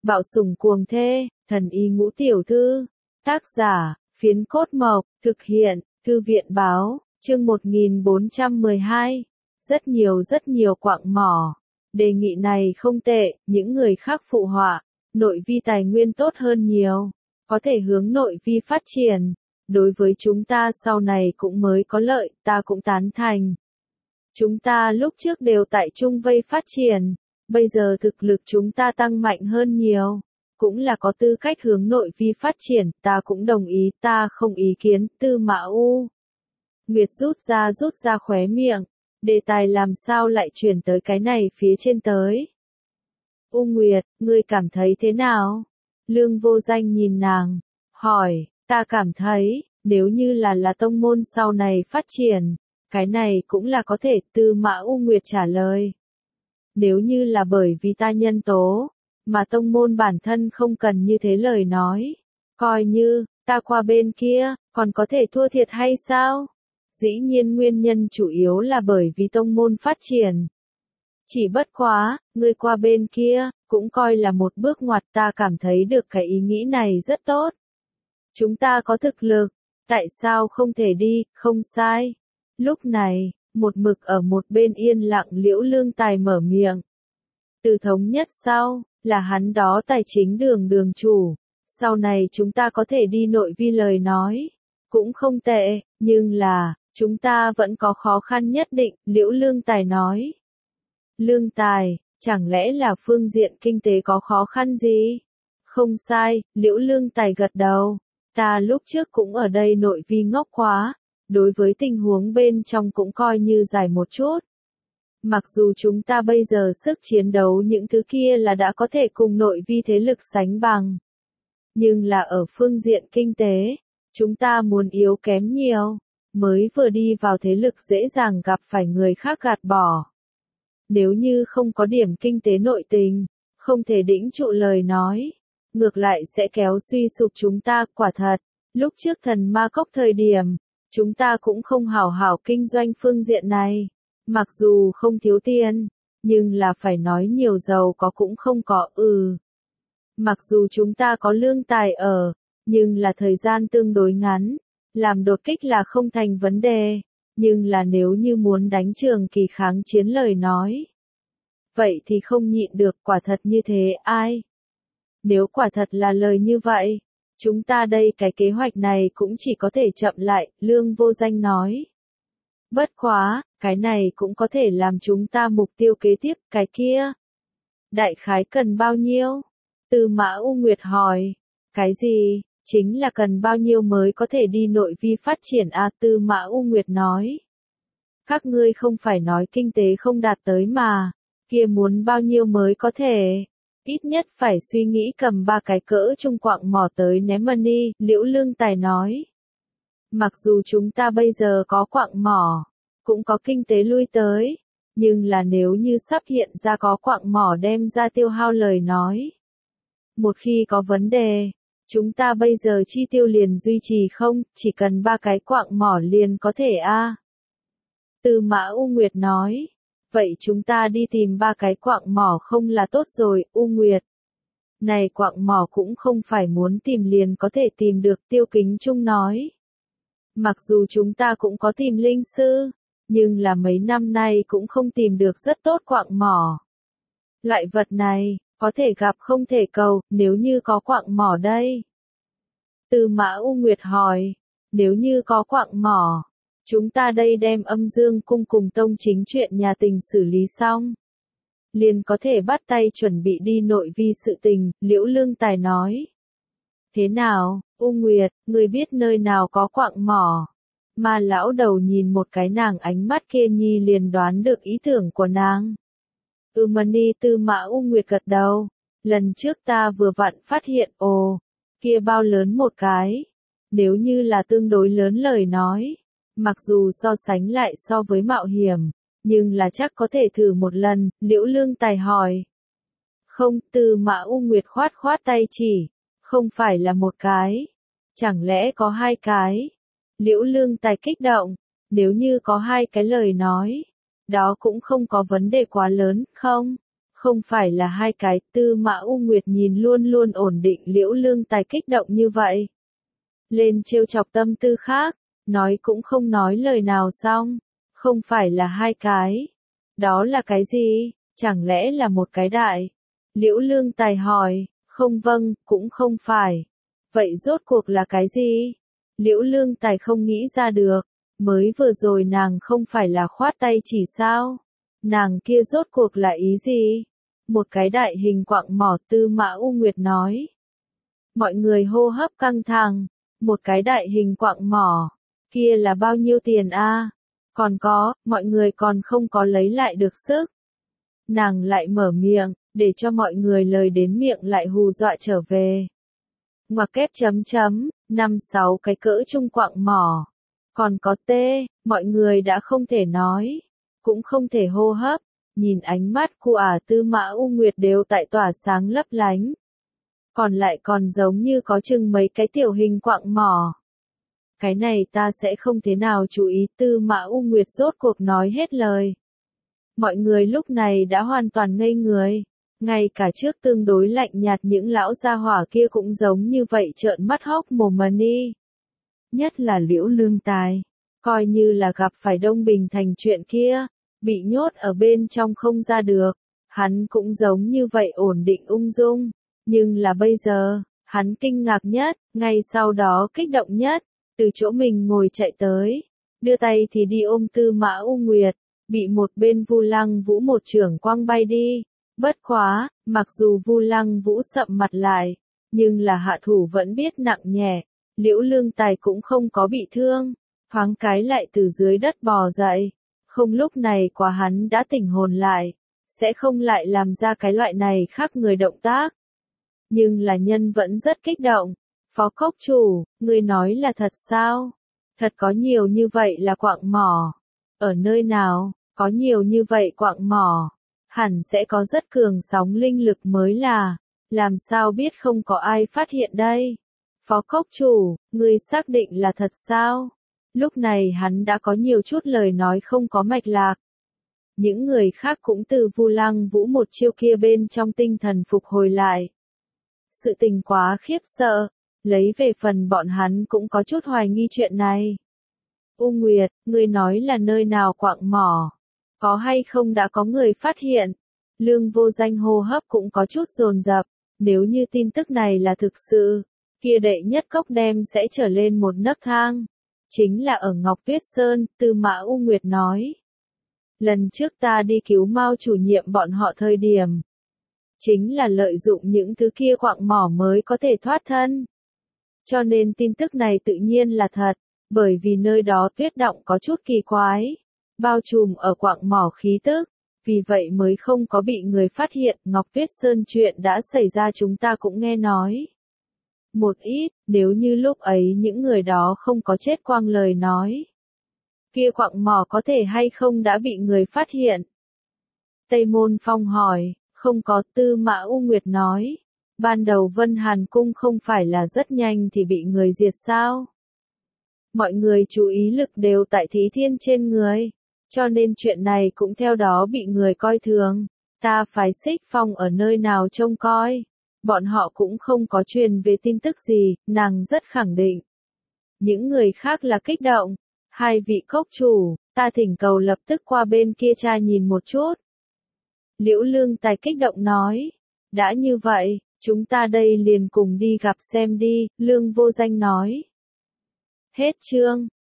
Bạo sủng cuồng thê, thần y ngũ tiểu thư. Tác giả, Phiến Cốt Mộc, thực hiện, Thư viện báo, chương 1412. Rất nhiều quạng mỏ. Đề nghị này không tệ, những người khác phụ họa. Nội vi tài nguyên tốt hơn nhiều. Có thể hướng nội vi phát triển. Đối với chúng ta sau này cũng mới có lợi, ta cũng tán thành. Chúng ta lúc trước đều tại Trung Vây phát triển. Bây giờ thực lực chúng ta tăng mạnh hơn nhiều. Cũng là có tư cách hướng nội vi phát triển, ta cũng đồng ý, ta không ý kiến. Tư Mã U Nguyệt rút ra khóe miệng. Đề tài làm sao lại chuyển tới cái này phía trên tới. U Nguyệt, ngươi cảm thấy thế nào? Lương Vô Danh nhìn nàng, hỏi, ta cảm thấy, nếu như là tông môn sau này phát triển, cái này cũng là có thể. Tư Mã U Nguyệt trả lời. Nếu như là bởi vì ta nhân tố, mà tông môn bản thân không cần như thế lời nói. Coi như, ta qua bên kia, còn có thể thua thiệt hay sao? Dĩ nhiên nguyên nhân chủ yếu là bởi vì tông môn phát triển. Chỉ bất quá, ngươi qua bên kia, cũng coi là một bước ngoặt. Ta cảm thấy được cái ý nghĩ này rất tốt. Chúng ta có thực lực, tại sao không thể đi, không sai. Lúc này, một mực ở một bên yên lặng Liễu Lương Tài mở miệng. Từ thống nhất sau, là hắn đó tài chính đường chủ. Sau này chúng ta có thể đi nội vi lời nói. Cũng không tệ, nhưng là, chúng ta vẫn có khó khăn nhất định, Liễu Lương Tài nói. Lương Tài, chẳng lẽ là phương diện kinh tế có khó khăn gì? Không sai, Liễu Lương Tài gật đầu. Ta lúc trước cũng ở đây nội vi ngốc quá. Đối với tình huống bên trong cũng coi như giải một chút. Mặc dù chúng ta bây giờ sức chiến đấu những thứ kia là đã có thể cùng nội vi thế lực sánh bằng. Nhưng là ở phương diện kinh tế, chúng ta muốn yếu kém nhiều. Mới vừa đi vào thế lực dễ dàng gặp phải người khác gạt bỏ. Nếu như không có điểm kinh tế nội tình, không thể đĩnh trụ lời nói. Ngược lại sẽ kéo suy sụp chúng ta. Quả thật, lúc trước Thần Ma Cốc thời điểm, chúng ta cũng không hảo hảo kinh doanh phương diện này. Mặc dù không thiếu tiền, nhưng là phải nói nhiều giàu có cũng không có. Mặc dù chúng ta có lương tài ở, nhưng là thời gian tương đối ngắn. Làm đột kích là không thành vấn đề. Nhưng là nếu như muốn đánh trường kỳ kháng chiến lời nói. Vậy thì không nhịn được. Quả thật như thế ai? Nếu quả thật là lời như vậy, chúng ta đây cái kế hoạch này cũng chỉ có thể chậm lại, Lương Vô Danh nói. Bất quá, cái này cũng có thể làm chúng ta mục tiêu kế tiếp, cái kia. Đại khái cần bao nhiêu? Tư Mã U Nguyệt hỏi. Cái gì? Chính là cần bao nhiêu mới có thể đi nội vi phát triển à? Tư Mã U Nguyệt nói. Các ngươi không phải nói kinh tế không đạt tới mà, kia muốn bao nhiêu mới có thể? Ít nhất phải suy nghĩ cầm 3 cái cỡ trung quạng mỏ tới ném money, Liễu Lương Tài nói. Mặc dù chúng ta bây giờ có quạng mỏ, cũng có kinh tế lui tới, nhưng là nếu như sắp hiện ra có quạng mỏ đem ra tiêu hao lời nói. Một khi có vấn đề, chúng ta bây giờ chi tiêu liền duy trì không, chỉ cần 3 cái quạng mỏ liền có thể a. Tư Mã U Nguyệt nói. Vậy chúng ta đi tìm 3 cái quạng mỏ không là tốt rồi, U Nguyệt. Này quạng mỏ cũng không phải muốn tìm liền có thể tìm được, Tiêu Kính Trung nói. Mặc dù chúng ta cũng có tìm linh sư, nhưng là mấy năm nay cũng không tìm được rất tốt quạng mỏ. Loại vật này, có thể gặp không thể cầu, nếu như có quạng mỏ đây. Tư Mã U Nguyệt hỏi, nếu như có quạng mỏ. Chúng ta đây đem Âm Dương Cung cùng tông chính chuyện nhà tình xử lý xong. Liền có thể bắt tay chuẩn bị đi nội vi sự tình, Liễu Lương Tài nói. Thế nào, U Nguyệt, ngươi biết nơi nào có quạng mỏ? Mà lão đầu nhìn một cái nàng ánh mắt kia nhi liền đoán được ý tưởng của nàng. Mani. Tư Mã U Nguyệt gật đầu. Lần trước ta vừa vặn phát hiện, kia bao lớn một cái. Nếu như là tương đối lớn lời nói. Mặc dù so sánh lại so với mạo hiểm, nhưng là chắc có thể thử một lần, Liễu Lương Tài hỏi. Không, Tư Mã U Nguyệt khoát tay chỉ, không phải là một cái. Chẳng lẽ có 2 cái? Liễu Lương Tài kích động, nếu như có 2 cái lời nói, đó cũng không có vấn đề quá lớn, không? Không phải là hai cái. Tư Mã U Nguyệt nhìn luôn luôn ổn định Liễu Lương Tài kích động như vậy. Lên trêu chọc tâm tư khác, nói cũng không nói lời nào xong. Không phải là hai cái. Đó là cái gì? Chẳng lẽ là một cái đại? Liễu Lương Tài hỏi, không vâng, cũng không phải. Vậy rốt cuộc là cái gì? Liễu Lương Tài không nghĩ ra được. Mới vừa rồi nàng không phải là khoát tay chỉ sao? Nàng kia rốt cuộc là ý gì? Một cái đại hình quặng mỏ. Tư Mã U Nguyệt nói. Mọi người hô hấp căng thẳng. Một cái đại hình quặng mỏ. Kia là bao nhiêu tiền a? Còn có, mọi người còn không có lấy lại được sức. Nàng lại mở miệng, để cho mọi người lời đến miệng lại hù dọa trở về. Ngoặc kép chấm chấm, 5-6 cái cỡ trung quặng mỏ. Còn có tê, mọi người đã không thể nói, cũng không thể hô hấp, nhìn ánh mắt của Tư Mã U Nguyệt đều tại tỏa sáng lấp lánh. Còn lại còn giống như có chừng mấy cái tiểu hình quặng mỏ. Cái này ta sẽ không thế nào chú ý. Tư Mã U Nguyệt rốt cuộc nói hết lời. Mọi người lúc này đã hoàn toàn ngây người. Ngay cả trước tương đối lạnh nhạt những lão gia hỏa kia cũng giống như vậy trợn mắt hốc mồm mà đi. Nhất là Liễu Lương Tài. Coi như là gặp phải Đông Bình Thành chuyện kia. Bị nhốt ở bên trong không ra được. Hắn cũng giống như vậy ổn định ung dung. Nhưng là bây giờ, hắn kinh ngạc nhất, ngay sau đó kích động nhất. Từ chỗ mình ngồi chạy tới. Đưa tay thì đi ôm Tư Mã U Nguyệt. Bị một bên Vu Lăng Vũ một chưởng quăng bay đi. Bất quá, mặc dù Vu Lăng Vũ sậm mặt lại, nhưng là hạ thủ vẫn biết nặng nhẹ. Liễu Lương Tài cũng không có bị thương, thoáng cái lại từ dưới đất bò dậy. Không lúc này quá hắn đã tỉnh hồn lại, sẽ không lại làm ra cái loại này khác người động tác. Nhưng là nhân vẫn rất kích động. Phó cốc chủ, ngươi nói là thật sao? Thật có nhiều như vậy là quặng mỏ. Ở nơi nào, có nhiều như vậy quặng mỏ? Hẳn sẽ có rất cường sóng linh lực mới là. Làm sao biết không có ai phát hiện đây? Phó cốc chủ, ngươi xác định là thật sao? Lúc này hắn đã có nhiều chút lời nói không có mạch lạc. Những người khác cũng từ Vu Lăng Vũ một chiêu kia bên trong tinh thần phục hồi lại. Sự tình quá khiếp sợ, lấy về phần bọn hắn cũng có chút hoài nghi chuyện này. U Nguyệt, ngươi nói là nơi nào quặng mỏ? Có hay không đã có người phát hiện? Lương Vô Danh hô hấp cũng có chút dồn dập. Nếu như tin tức này là thực sự, kia đệ nhất cốc đem sẽ trở lên một nấc thang. Chính là ở Ngọc Tuyết Sơn. Tư Mã U Nguyệt nói. Lần trước ta đi cứu Mao chủ nhiệm bọn họ thời điểm. Chính là lợi dụng những thứ kia quặng mỏ mới có thể thoát thân. Cho nên tin tức này tự nhiên là thật, bởi vì nơi đó tuyết động có chút kỳ quái. Bao trùm ở quặng mỏ khí tức. Vì vậy mới không có bị người phát hiện. Ngọc Tuyết Sơn chuyện đã xảy ra chúng ta cũng nghe nói. Một ít, nếu như lúc ấy những người đó không có chết quang lời nói. Kia quặng mỏ có thể hay không đã bị người phát hiện? Tây Môn Phong hỏi, không có. Tư Mã U Nguyệt nói. Ban đầu Vân Hàn Cung không phải là rất nhanh thì bị người diệt sao? Mọi người chú ý lực đều tại Thí Thiên trên người. Cho nên chuyện này cũng theo đó bị người coi thường. Ta phái Xích Phong ở nơi nào trông coi. Bọn họ cũng không có truyền về tin tức gì, nàng rất khẳng định. Những người khác là kích động. Hai vị cốc chủ, ta thỉnh cầu lập tức qua bên kia tra nhìn một chút. Liễu Lương Tài kích động nói. Đã như vậy, chúng ta đây liền cùng đi gặp xem đi. Lương Vô Danh nói. Hết chương.